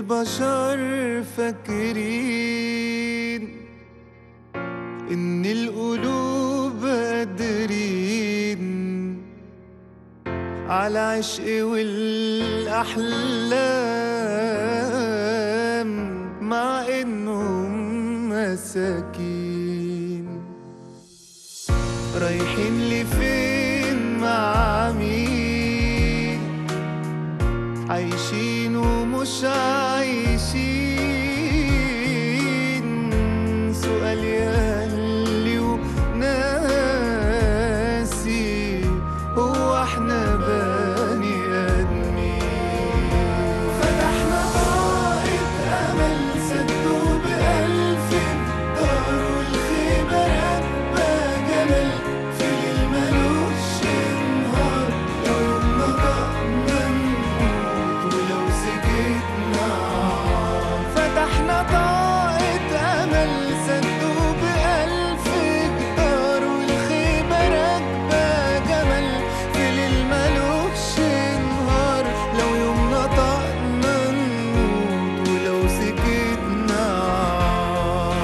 البشر فاكرين إن القلوب قادرين على عشق والأحلام مع إنهم مساكين. رايحين لفين مع مين؟ عايشين ومش عايشين، سؤال يهلي وناسي هو احنا بني آدمين. فتحنا طاقة أمل سدوا بألف دار والخيبة راكبة جمل في ليل ملوش نهار. لو نطقنا نموت ولو سكتنا عار. فتحنا طاقة أمل سدوا بألف جدار والخيبة راكبة جمل في ليل ملوش نهار. لو يوم نطقنا نموت ولو سكتنا عار.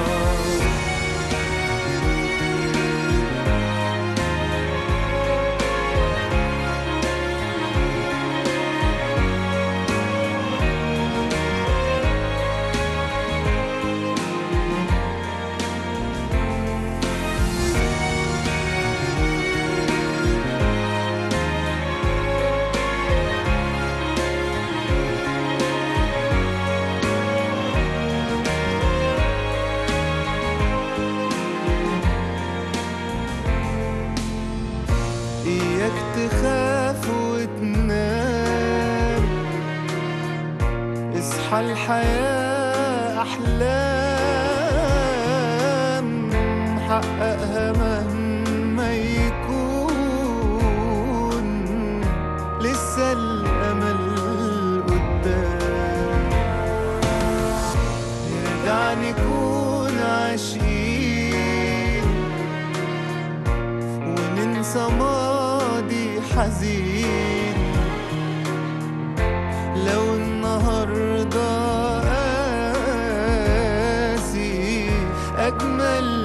إياك تخاف وتنام، اصحى الحياة أحلام حققها مهما يكون. لسه الأمل قدام، نرجع نكون عاشقين وننسى ماضي حزين. لو النهارده قاسي أجمل